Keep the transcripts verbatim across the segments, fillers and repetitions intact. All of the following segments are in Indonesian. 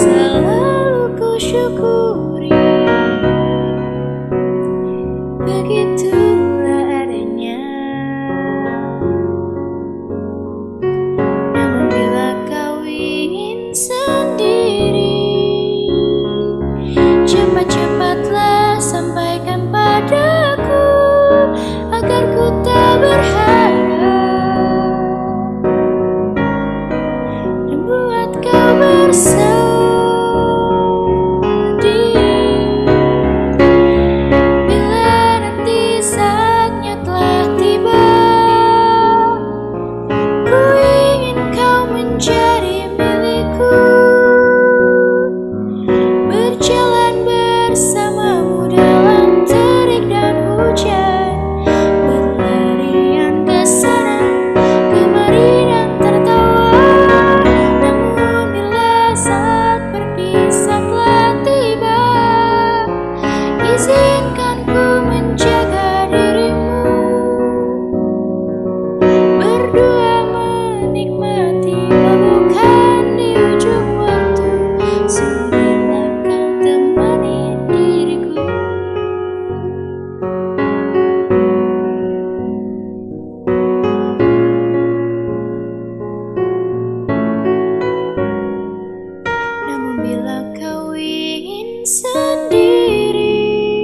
selalu ku syukuri. Begitulah adanya. Namun bila kau ingin sendiri, cepat-cepatlah sampaikan padaku agar ku tak berharap dan buat kau bersedih. Izinkan ku menjaga dirimu, berdua menikmati pelukan di ujung waktu. Sudilah kau temani diriku. Namun bila kau ingin sendiri,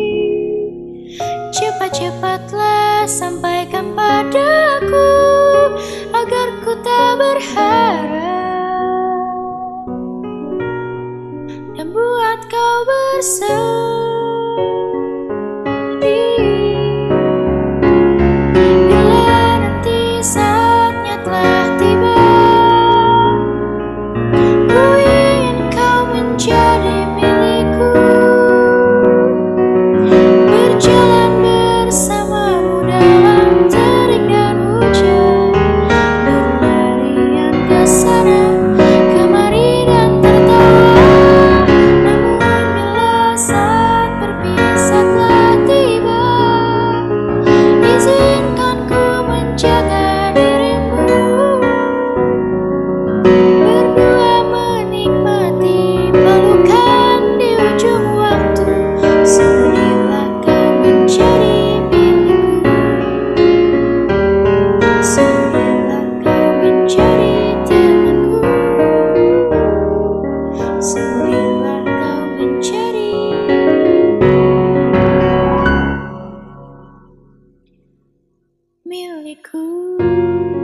cepat-cepatlah sampaikan padaku agar ku tak berharap dan buat kau bersedih. Bila nanti saatnya telah tiba, ku ingin kau menjadi milikku, berjalan bersamamu dalam terik dan hujan, berlarian ke sana kemari dan tertawa. Namun bila saat berpisah telah tiba, izinkan ku menjaga dirimu, berdua menikmati pelukan di ujung waktu. Sudilah kau menjadi milikku, sudilah kau menjadi temanku, sudilah kau menjadi milikku.